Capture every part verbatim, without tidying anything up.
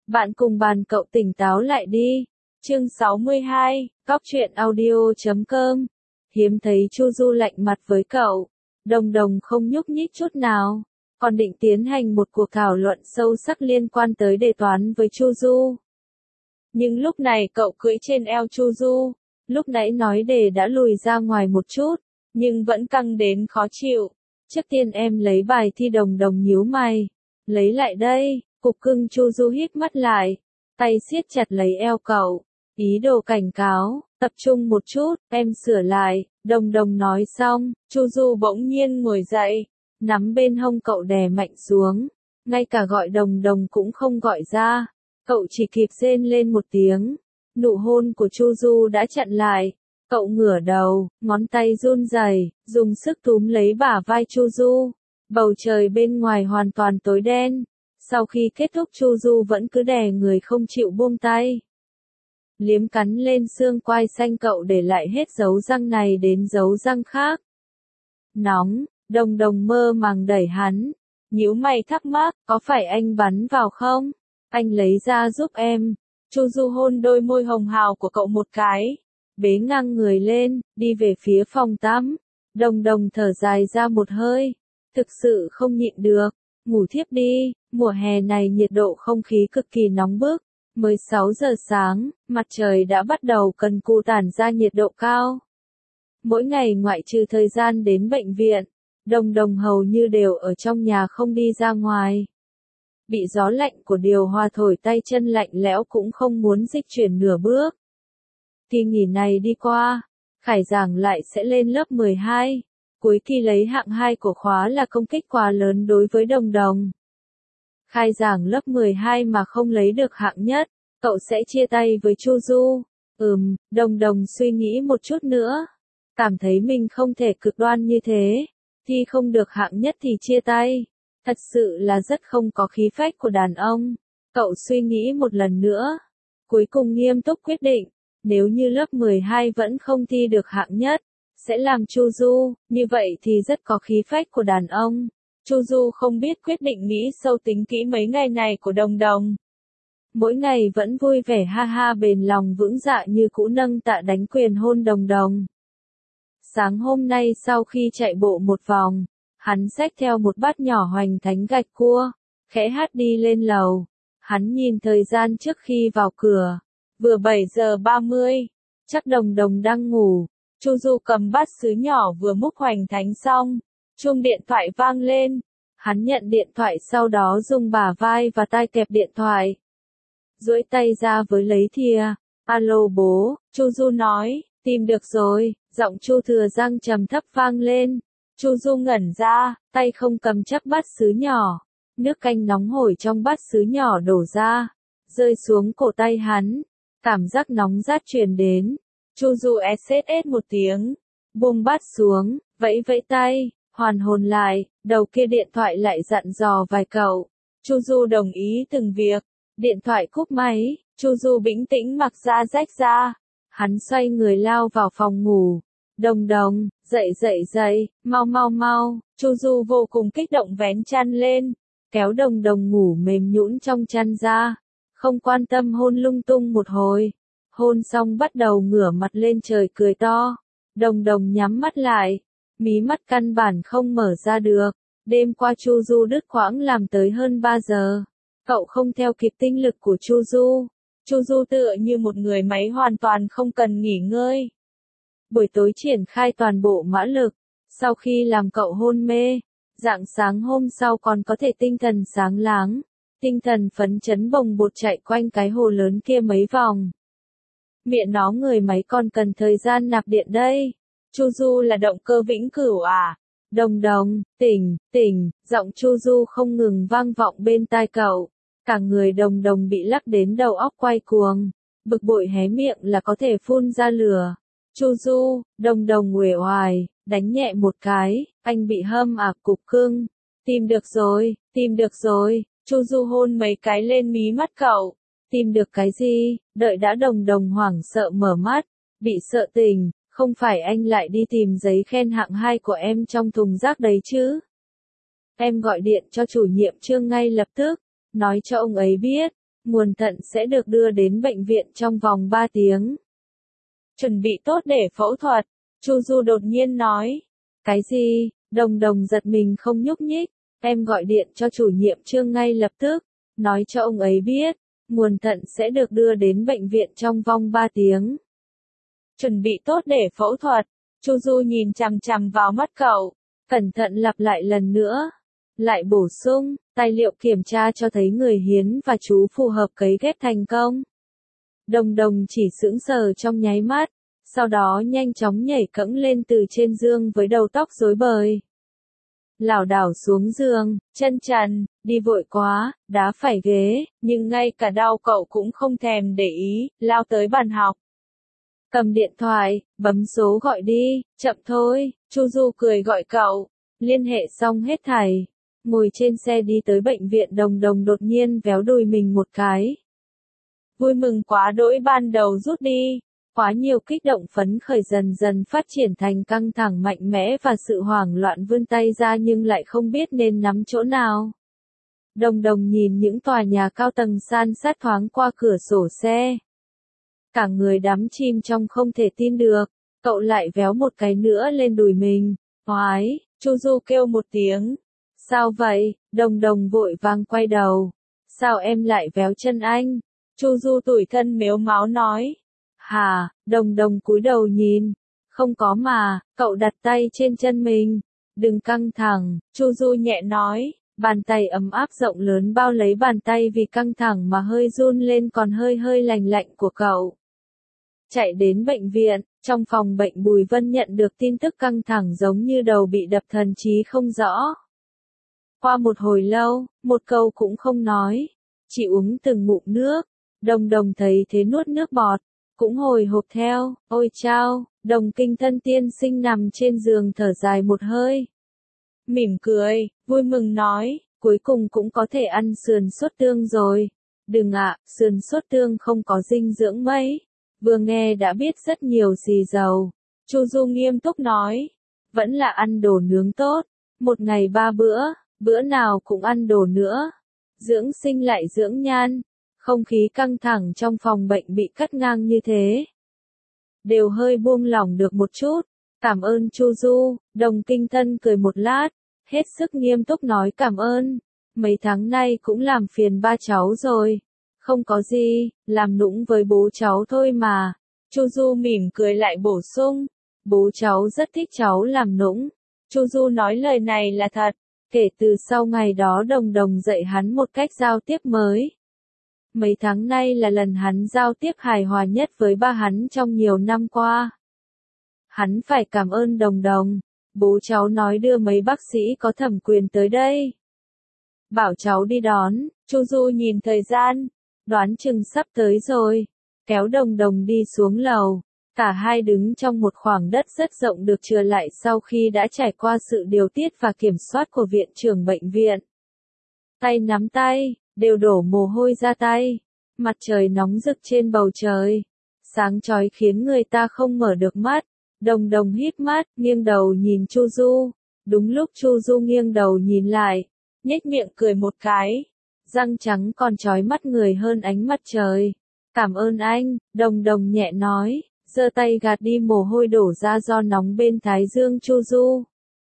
Bạn cùng bàn cậu tỉnh táo lại đi. Chương sáu mươi hai, Cóc truyện audio chấm com. Hiếm thấy Chu Du lạnh mặt với cậu. Đồng Đồng không nhúc nhích chút nào, còn định tiến hành một cuộc thảo luận sâu sắc liên quan tới đề toán với Chu Du. Nhưng lúc này cậu cưỡi trên eo Chu Du, lúc nãy nói đề đã lùi ra ngoài một chút, nhưng vẫn căng đến khó chịu. Trước tiên em lấy bài thi. Đồng Đồng nhíu mày. Lấy lại đây. Cục cưng. Chu Du hít mắt lại, tay siết chặt lấy eo cậu, ý đồ cảnh cáo, tập trung một chút, em sửa lại. Đồng Đồng nói xong, Chu Du bỗng nhiên ngồi dậy, nắm bên hông cậu đè mạnh xuống, ngay cả gọi Đồng Đồng cũng không gọi ra, cậu chỉ kịp rên lên một tiếng. Nụ hôn của Chu Du đã chặn lại, cậu ngửa đầu, ngón tay run rẩy, dùng sức túm lấy bả vai Chu Du. Bầu trời bên ngoài hoàn toàn tối đen. Sau khi kết thúc Chu Du vẫn cứ đè người không chịu buông tay. Liếm cắn lên xương quai xanh cậu để lại hết dấu răng này đến dấu răng khác. Nóng. Đồng Đồng mơ màng đẩy hắn, nhíu mày thắc mắc, có phải anh bắn vào không? Anh lấy ra giúp em. Chu Du hôn đôi môi hồng hào của cậu một cái, bế ngang người lên, đi về phía phòng tắm. Đồng Đồng thở dài ra một hơi, thực sự không nhịn được, ngủ thiếp đi. Mùa hè này nhiệt độ không khí cực kỳ nóng bức, mới sáu giờ sáng, mặt trời đã bắt đầu cần cù tản ra nhiệt độ cao. Mỗi ngày ngoại trừ thời gian đến bệnh viện, Đồng Đồng hầu như đều ở trong nhà không đi ra ngoài. Bị gió lạnh của điều hòa thổi tay chân lạnh lẽo cũng không muốn dịch chuyển nửa bước. Kỳ nghỉ này đi qua, Khải Giảng lại sẽ lên lớp mười hai, cuối kỳ lấy hạng hai của khóa là công kích quá lớn đối với Đồng Đồng. Khai giảng lớp mười hai mà không lấy được hạng nhất, cậu sẽ chia tay với Chu Du. Ừm, Đồng Đồng suy nghĩ một chút nữa, cảm thấy mình không thể cực đoan như thế, thi không được hạng nhất thì chia tay, thật sự là rất không có khí phách của đàn ông. Cậu suy nghĩ một lần nữa, cuối cùng nghiêm túc quyết định, nếu như lớp mười hai vẫn không thi được hạng nhất, sẽ làm Chu Du, như vậy thì rất có khí phách của đàn ông. Chu Du không biết quyết định nghĩ sâu tính kỹ mấy ngày này của Đồng Đồng. Mỗi ngày vẫn vui vẻ ha ha bền lòng vững dạ như cũ nâng tạ đánh quyền hôn Đồng Đồng. Sáng hôm nay sau khi chạy bộ một vòng, hắn xách theo một bát nhỏ hoành thánh gạch cua, khẽ hát đi lên lầu. Hắn nhìn thời gian trước khi vào cửa, vừa bảy giờ ba mươi, chắc Đồng Đồng đang ngủ. Chu Du cầm bát sứ nhỏ vừa múc hoành thánh xong, chuông điện thoại vang lên. Hắn nhận điện thoại sau đó dùng bả vai và tai kẹp điện thoại, duỗi tay ra với lấy thìa. Alo bố, Chu Du nói, tìm được rồi. Giọng Chu Thừa Giang trầm thấp vang lên. Chu Du ngẩn ra, tay không cầm chấp bát sứ nhỏ. Nước canh nóng hổi trong bát sứ nhỏ đổ ra, rơi xuống cổ tay hắn. Cảm giác nóng rát truyền đến. Chu Du ét ét một tiếng, buông bát xuống, vẫy vẫy tay, hoàn hồn lại. Đầu kia điện thoại lại dặn dò vài câu. Chu Du đồng ý từng việc. Điện thoại cúp máy, Chu Du bĩnh tĩnh mặc ra rách ra. Hắn xoay người lao vào phòng ngủ. Đồng Đồng, dậy dậy dậy, mau mau mau. Chu Du vô cùng kích động vén chăn lên, kéo Đồng Đồng ngủ mềm nhũn trong chăn ra, không quan tâm hôn lung tung một hồi. Hôn xong bắt đầu ngửa mặt lên trời cười to. Đồng Đồng nhắm mắt lại, mí mắt căn bản không mở ra được. Đêm qua Chu Du đứt quãng làm tới hơn ba giờ. Cậu không theo kịp tinh lực của Chu Du. Chu Du tựa như một người máy hoàn toàn không cần nghỉ ngơi. Buổi tối triển khai toàn bộ mã lực. Sau khi làm cậu hôn mê, rạng sáng hôm sau còn có thể tinh thần sáng láng, tinh thần phấn chấn bồng bột chạy quanh cái hồ lớn kia mấy vòng. Miệng nó người máy còn cần thời gian nạp điện đây. Chu Du là động cơ vĩnh cửu à? Đồng Đồng, tỉnh, tỉnh, giọng Chu Du không ngừng vang vọng bên tai cậu. Cả người Đồng Đồng bị lắc đến đầu óc quay cuồng, bực bội hé miệng là có thể phun ra lửa. Chu Du, Đồng Đồng uể oải, đánh nhẹ một cái, anh bị hâm à cục cưng. Tìm được rồi, tìm được rồi. Chu Du hôn mấy cái lên mí mắt cậu. Tìm được cái gì? Đợi đã. Đồng Đồng hoảng sợ mở mắt, bị sợ tỉnh. Không phải anh lại đi tìm giấy khen hạng hai của em trong thùng rác đấy chứ? Em gọi điện cho chủ nhiệm Trương ngay lập tức, nói cho ông ấy biết, nguồn thận sẽ được đưa đến bệnh viện trong vòng ba tiếng. Chuẩn bị tốt để phẫu thuật, Chu Du đột nhiên nói. Cái gì? Đồng Đồng giật mình không nhúc nhích. Em gọi điện cho chủ nhiệm Trương ngay lập tức, nói cho ông ấy biết, nguồn thận sẽ được đưa đến bệnh viện trong vòng ba tiếng. Chuẩn bị tốt để phẫu thuật, Chu Du nhìn chằm chằm vào mắt cậu, cẩn thận lặp lại lần nữa. Lại bổ sung, tài liệu kiểm tra cho thấy người hiến và chú phù hợp cấy ghép thành công. Đồng Đồng chỉ sững sờ trong nháy mắt, sau đó nhanh chóng nhảy cẫng lên từ trên giường với đầu tóc rối bời. Lảo đảo xuống giường, chân trần, đi vội quá, đá phải ghế, nhưng ngay cả đau cậu cũng không thèm để ý, lao tới bàn học. Cầm điện thoại, bấm số gọi đi, chậm thôi, Chu Du cười gọi cậu, liên hệ xong hết thảy. Ngồi trên xe đi tới bệnh viện. Đồng Đồng đột nhiên véo đùi mình một cái. Vui mừng quá đỗi ban đầu rút đi, quá nhiều kích động phấn khởi dần dần phát triển thành căng thẳng mạnh mẽ và sự hoảng loạn vươn tay ra nhưng lại không biết nên nắm chỗ nào. Đồng Đồng nhìn những tòa nhà cao tầng san sát thoáng qua cửa sổ xe. Cả người đắm chìm trong không thể tin được, cậu lại véo một cái nữa lên đùi mình. Oái, Chu Du kêu một tiếng. Sao vậy? Đồng Đồng vội vàng quay đầu. Sao em lại véo chân anh? Chu Du tủi thân mếu máo nói. Hà, Đồng Đồng cúi đầu nhìn. Không có mà, cậu đặt tay trên chân mình. Đừng căng thẳng, Chu Du nhẹ nói. Bàn tay ấm áp rộng lớn bao lấy bàn tay vì căng thẳng mà hơi run lên còn hơi hơi lành lạnh của cậu. Chạy đến bệnh viện, trong phòng bệnh Bùi Vân nhận được tin tức căng thẳng giống như đầu bị đập thần trí không rõ. Qua một hồi lâu, một câu cũng không nói, chỉ uống từng ngụm nước. Đồng Đồng thấy thế nuốt nước bọt, cũng hồi hộp theo. Ôi chao, Đồng Kinh Thân tiên sinh nằm trên giường thở dài một hơi. Mỉm cười, vui mừng nói, cuối cùng cũng có thể ăn sườn sốt tương rồi. Đừng ạ, sườn sốt tương không có dinh dưỡng mấy. Vừa nghe đã biết rất nhiều xì dầu. Chu Du nghiêm túc nói, vẫn là ăn đồ nướng tốt, một ngày ba bữa, bữa nào cũng ăn đồ nữa. Dưỡng sinh lại dưỡng nhan, không khí căng thẳng trong phòng bệnh bị cắt ngang như thế. Đều hơi buông lỏng được một chút, cảm ơn Chu Du. Đồng Kinh Thân cười một lát, hết sức nghiêm túc nói cảm ơn. Mấy tháng nay cũng làm phiền ba cháu rồi. Không có gì, làm nũng với bố cháu thôi mà. Chu Du mỉm cười lại bổ sung, bố cháu rất thích cháu làm nũng. Chu Du nói lời này là thật. Kể từ sau ngày đó Đồng Đồng dạy hắn một cách giao tiếp mới. Mấy tháng nay là lần hắn giao tiếp hài hòa nhất với ba hắn trong nhiều năm qua. Hắn phải cảm ơn Đồng Đồng. Bố cháu nói đưa mấy bác sĩ có thẩm quyền tới đây. Bảo cháu đi đón. Chu Du nhìn thời gian, đoán chừng sắp tới rồi. Kéo Đồng Đồng đi xuống lầu. Cả hai đứng trong một khoảng đất rất rộng được chừa lại sau khi đã trải qua sự điều tiết và kiểm soát của viện trưởng bệnh viện. Tay nắm tay, đều đổ mồ hôi ra tay. Mặt trời nóng rực trên bầu trời. Sáng chói khiến người ta không mở được mắt. Đồng Đồng híp mắt, nghiêng đầu nhìn Chu Du. Đúng lúc Chu Du nghiêng đầu nhìn lại, nhếch miệng cười một cái. Răng trắng còn chói mắt người hơn ánh mặt trời. Cảm ơn anh, Đồng Đồng nhẹ nói. Giơ tay gạt đi mồ hôi đổ ra do nóng bên thái dương Chu Du.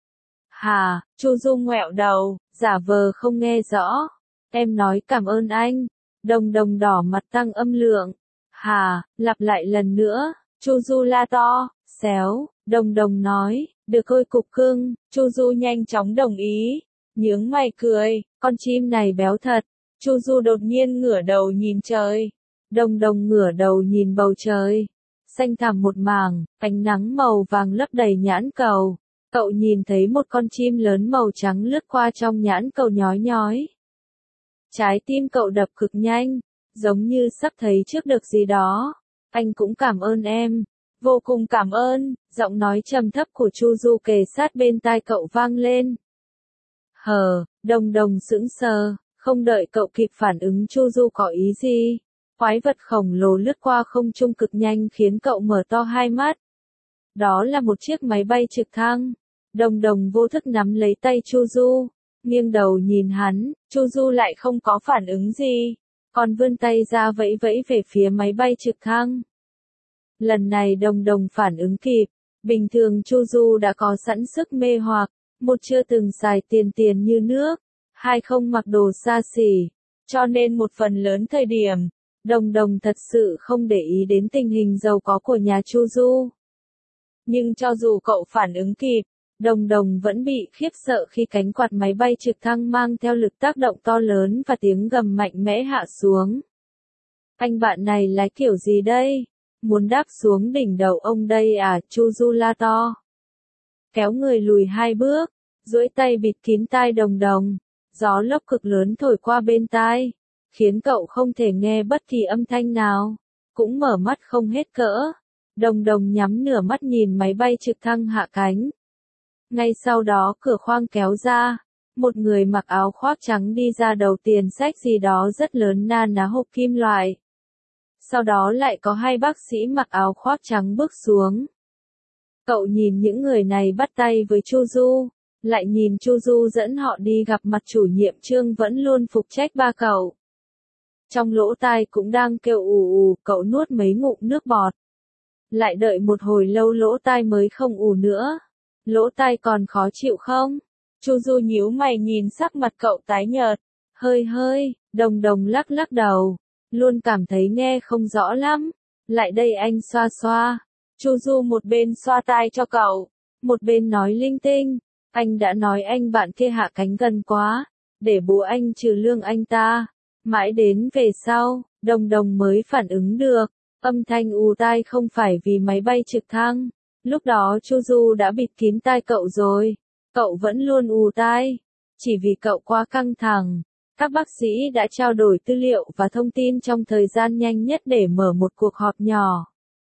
Hà, Chu Du ngoẹo đầu, giả vờ không nghe rõ. Em nói cảm ơn anh. Đồng Đồng đỏ mặt tăng âm lượng. Hà, lặp lại lần nữa. Chu Du la to, xéo. Đồng Đồng nói, được thôi cục cưng. Chu Du nhanh chóng đồng ý. Nhướng mày cười, con chim này béo thật. Chu Du đột nhiên ngửa đầu nhìn trời. Đồng Đồng ngửa đầu nhìn bầu trời. Xanh thẳm một mảng, ánh nắng màu vàng lấp đầy nhãn cầu. Cậu nhìn thấy một con chim lớn màu trắng lướt qua trong nhãn cầu nhói nhói. Trái tim cậu đập cực nhanh, giống như sắp thấy trước được gì đó. Anh cũng cảm ơn em. Vô cùng cảm ơn, giọng nói trầm thấp của Chu Du kề sát bên tai cậu vang lên. Hờ, Đồng Đồng sững sờ, không đợi cậu kịp phản ứng Chu Du có ý gì. Quái vật khổng lồ lướt qua không trung cực nhanh khiến cậu mở to hai mắt. Đó là một chiếc máy bay trực thăng. Đồng Đồng vô thức nắm lấy tay Chu Du, nghiêng đầu nhìn hắn. Chu Du lại không có phản ứng gì, còn vươn tay ra vẫy vẫy về phía máy bay trực thăng. Lần này Đồng Đồng phản ứng kịp, bình thường Chu Du đã có sẵn sức mê hoặc, một chưa từng xài tiền tiền như nước, hai không mặc đồ xa xỉ, cho nên một phần lớn thời điểm, Đồng Đồng thật sự không để ý đến tình hình giàu có của nhà Chu Du. Nhưng cho dù cậu phản ứng kịp, Đồng Đồng vẫn bị khiếp sợ khi cánh quạt máy bay trực thăng mang theo lực tác động to lớn và tiếng gầm mạnh mẽ hạ xuống. Anh bạn này lái kiểu gì đây? Muốn đáp xuống đỉnh đầu ông đây à? Chu Du la to. Kéo người lùi hai bước, duỗi tay bịt kín tai Đồng Đồng. Gió lốc cực lớn thổi qua bên tai, khiến cậu không thể nghe bất kỳ âm thanh nào, cũng mở mắt không hết cỡ. Đồng Đồng nhắm nửa mắt nhìn máy bay trực thăng hạ cánh. Ngay sau đó cửa khoang kéo ra, một người mặc áo khoác trắng đi ra đầu tiền xách gì đó rất lớn na ná hộp kim loại. Sau đó lại có hai bác sĩ mặc áo khoác trắng bước xuống. Cậu nhìn những người này bắt tay với Chu Du, lại nhìn Chu Du dẫn họ đi gặp mặt chủ nhiệm Trương vẫn luôn phục trách ba cậu. Trong lỗ tai cũng đang kêu ù ù, cậu nuốt mấy ngụm nước bọt. Lại đợi một hồi lâu lỗ tai mới không ù nữa. Lỗ tai còn khó chịu không? Chu Du nhíu mày nhìn sắc mặt cậu tái nhợt. Hơi hơi, Đồng Đồng lắc lắc đầu. Luôn cảm thấy nghe không rõ lắm. Lại đây anh xoa xoa. Chu Du một bên xoa tai cho cậu, một bên nói linh tinh. Anh đã nói anh bạn kia hạ cánh gần quá, để bố anh trừ lương anh ta. Mãi đến về sau, Đồng Đồng mới phản ứng được. Âm thanh ù tai không phải vì máy bay trực thăng. Lúc đó Chu Du đã bịt kín tai cậu rồi. Cậu vẫn luôn ù tai. Chỉ vì cậu quá căng thẳng. Các bác sĩ đã trao đổi tư liệu và thông tin trong thời gian nhanh nhất để mở một cuộc họp nhỏ.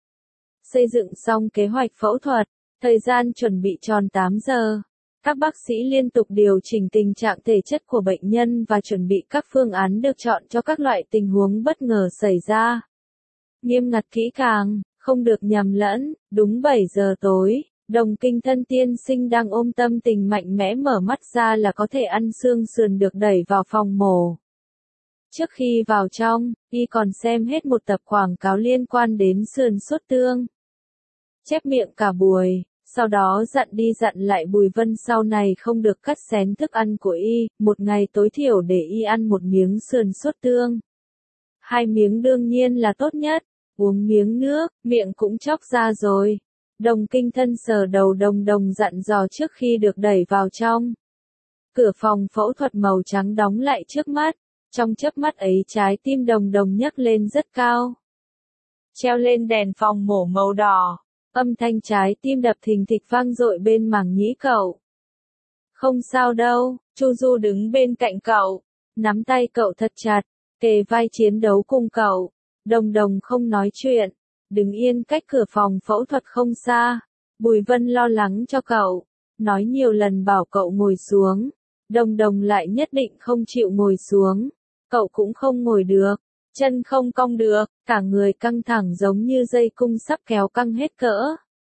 Xây dựng xong kế hoạch phẫu thuật, thời gian chuẩn bị tròn tám giờ. Các bác sĩ liên tục điều chỉnh tình trạng thể chất của bệnh nhân và chuẩn bị các phương án được chọn cho các loại tình huống bất ngờ xảy ra. Nghiêm ngặt kỹ càng, không được nhầm lẫn. Đúng bảy giờ tối, Đồng Kinh Thân tiên sinh đang ôm tâm tình mạnh mẽ mở mắt ra là có thể ăn xương sườn được đẩy vào phòng mổ. Trước khi vào trong, y còn xem hết một tập quảng cáo liên quan đến sườn sốt tương. Chép miệng cả buổi, sau đó dặn đi dặn lại Bùi Vân sau này không được cắt xén thức ăn của y, một ngày tối thiểu để y ăn một miếng sườn sốt tương. Hai miếng đương nhiên là tốt nhất, uống miếng nước, miệng cũng chóc ra rồi. Đồng Kinh Thân sờ đầu Đồng Đồng dặn dò trước khi được đẩy vào trong. Cửa phòng phẫu thuật màu trắng đóng lại trước mắt, trong chớp mắt ấy trái tim Đồng Đồng nhấc lên rất cao. Treo lên đèn phòng mổ màu đỏ, âm thanh trái tim đập thình thịch vang dội bên màng nhĩ cậu. Không sao đâu, Chu Du đứng bên cạnh cậu, nắm tay cậu thật chặt, kề vai chiến đấu cùng cậu. Đồng Đồng không nói chuyện, đứng yên cách cửa phòng phẫu thuật không xa. Bùi Vân lo lắng cho cậu, nói nhiều lần bảo cậu ngồi xuống. Đồng Đồng lại nhất định không chịu ngồi xuống. Cậu cũng không ngồi được, chân không cong được, cả người căng thẳng giống như dây cung sắp kéo căng hết cỡ.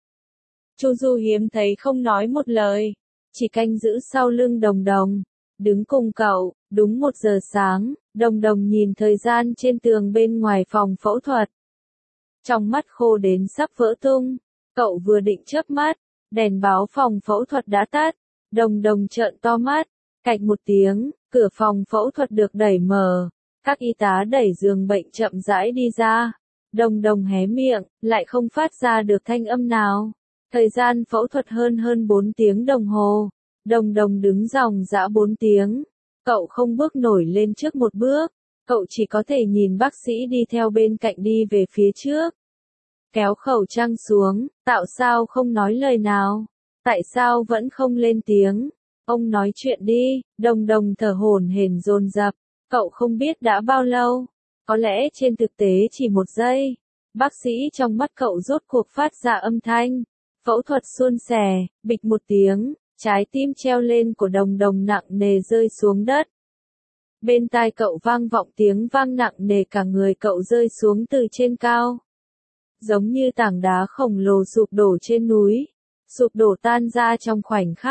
Chu Du hiếm thấy không nói một lời, chỉ canh giữ sau lưng Đồng Đồng, đứng cùng cậu. Đúng một giờ sáng, Đồng Đồng nhìn thời gian trên tường bên ngoài phòng phẫu thuật. Trong mắt khô đến sắp vỡ tung, cậu vừa định chớp mắt, đèn báo phòng phẫu thuật đã tắt. Đồng Đồng trợn to mắt, cạch một tiếng, cửa phòng phẫu thuật được đẩy mở, các y tá đẩy giường bệnh chậm rãi đi ra. Đồng Đồng hé miệng, lại không phát ra được thanh âm nào. Thời gian phẫu thuật hơn hơn bốn tiếng đồng hồ. Đồng Đồng đứng dòng dã bốn tiếng. Cậu không bước nổi lên trước một bước, cậu chỉ có thể nhìn bác sĩ đi theo bên cạnh đi về phía trước. Kéo khẩu trang xuống, tại sao không nói lời nào? Tại sao vẫn không lên tiếng? Ông nói chuyện đi. Đồng Đồng thở hổn hển dồn dập, cậu không biết đã bao lâu, có lẽ trên thực tế chỉ một giây. Bác sĩ trong mắt cậu rốt cuộc phát ra âm thanh. Phẫu thuật suôn sẻ, bịch một tiếng. Trái tim treo lên của Đồng Đồng nặng nề rơi xuống đất. Bên tai cậu vang vọng tiếng vang nặng nề, cả người cậu rơi xuống từ trên cao. Giống như tảng đá khổng lồ sụp đổ trên núi, sụp đổ tan ra trong khoảnh khắc.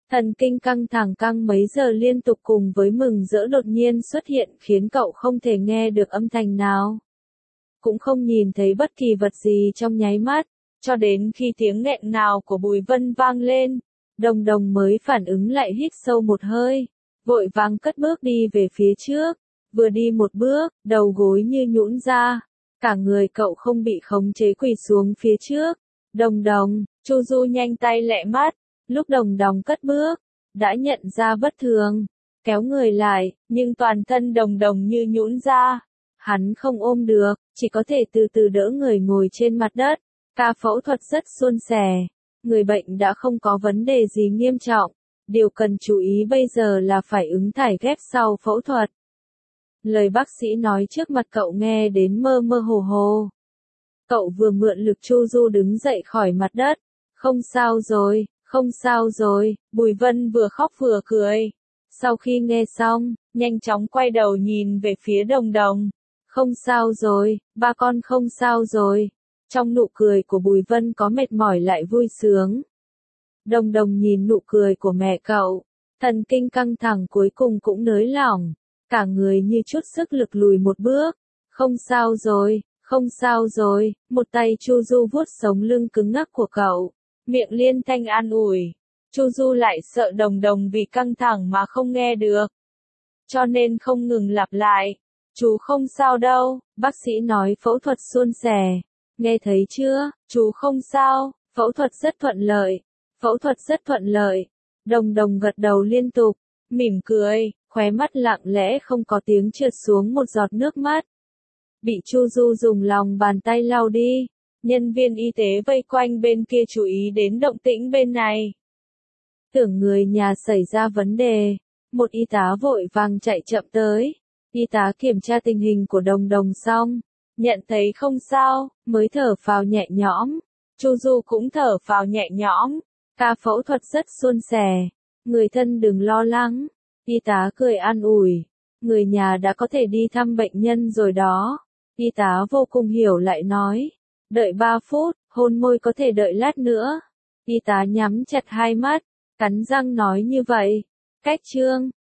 Thần kinh căng thẳng căng mấy giờ liên tục cùng với mừng rỡ đột nhiên xuất hiện khiến cậu không thể nghe được âm thanh nào. Cũng không nhìn thấy bất kỳ vật gì trong nháy mắt, cho đến khi tiếng nghẹn ngào của Bùi Vân vang lên, Đồng Đồng mới phản ứng lại hít sâu một hơi, vội vàng cất bước đi về phía trước, vừa đi một bước, đầu gối như nhũn ra, cả người cậu không bị khống chế quỳ xuống phía trước. Đồng Đồng, Chu Du nhanh tay lẹ mắt, lúc Đồng Đồng cất bước, đã nhận ra bất thường, kéo người lại, nhưng toàn thân Đồng Đồng như nhũn ra. Hắn không ôm được, chỉ có thể từ từ đỡ người ngồi trên mặt đất. Ca phẫu thuật rất suôn sẻ, người bệnh đã không có vấn đề gì nghiêm trọng. Điều cần chú ý bây giờ là phải ứng thải ghép sau phẫu thuật. Lời bác sĩ nói trước mặt cậu nghe đến mơ mơ hồ hồ. Cậu vừa mượn lực Chu Du đứng dậy khỏi mặt đất. Không sao rồi, không sao rồi, Bùi Vân vừa khóc vừa cười. Sau khi nghe xong, nhanh chóng quay đầu nhìn về phía Đồng Đồng. Không sao rồi, ba con không sao rồi. Trong nụ cười của Bùi Vân có mệt mỏi lại vui sướng. Đồng Đồng nhìn nụ cười của mẹ cậu, thần kinh căng thẳng cuối cùng cũng nới lỏng, cả người như chút sức lực lùi một bước. Không sao rồi, không sao rồi, một tay Chu Du vuốt sống lưng cứng ngắc của cậu, miệng liên thanh an ủi. Chu Du lại sợ Đồng Đồng vì căng thẳng mà không nghe được, cho nên không ngừng lặp lại. Chú không sao đâu, bác sĩ nói phẫu thuật suôn sẻ. Nghe thấy chưa, chú không sao, phẫu thuật rất thuận lợi, phẫu thuật rất thuận lợi. Đồng Đồng gật đầu liên tục, mỉm cười, khóe mắt lặng lẽ không có tiếng trượt xuống một giọt nước mắt. Bị Chu Du dùng lòng bàn tay lau đi, nhân viên y tế vây quanh bên kia chú ý đến động tĩnh bên này. Tưởng người nhà xảy ra vấn đề, một y tá vội vàng chạy chậm tới. Y tá kiểm tra tình hình của Đồng Đồng xong, nhận thấy không sao, mới thở phào nhẹ nhõm. Chu Du cũng thở phào nhẹ nhõm. Ca phẫu thuật rất suôn sẻ, người thân đừng lo lắng. Y tá cười an ủi, người nhà đã có thể đi thăm bệnh nhân rồi đó. Y tá vô cùng hiểu lại nói, đợi ba phút, hôn môi có thể đợi lát nữa. Y tá nhắm chặt hai mắt, cắn răng nói như vậy. Cách chương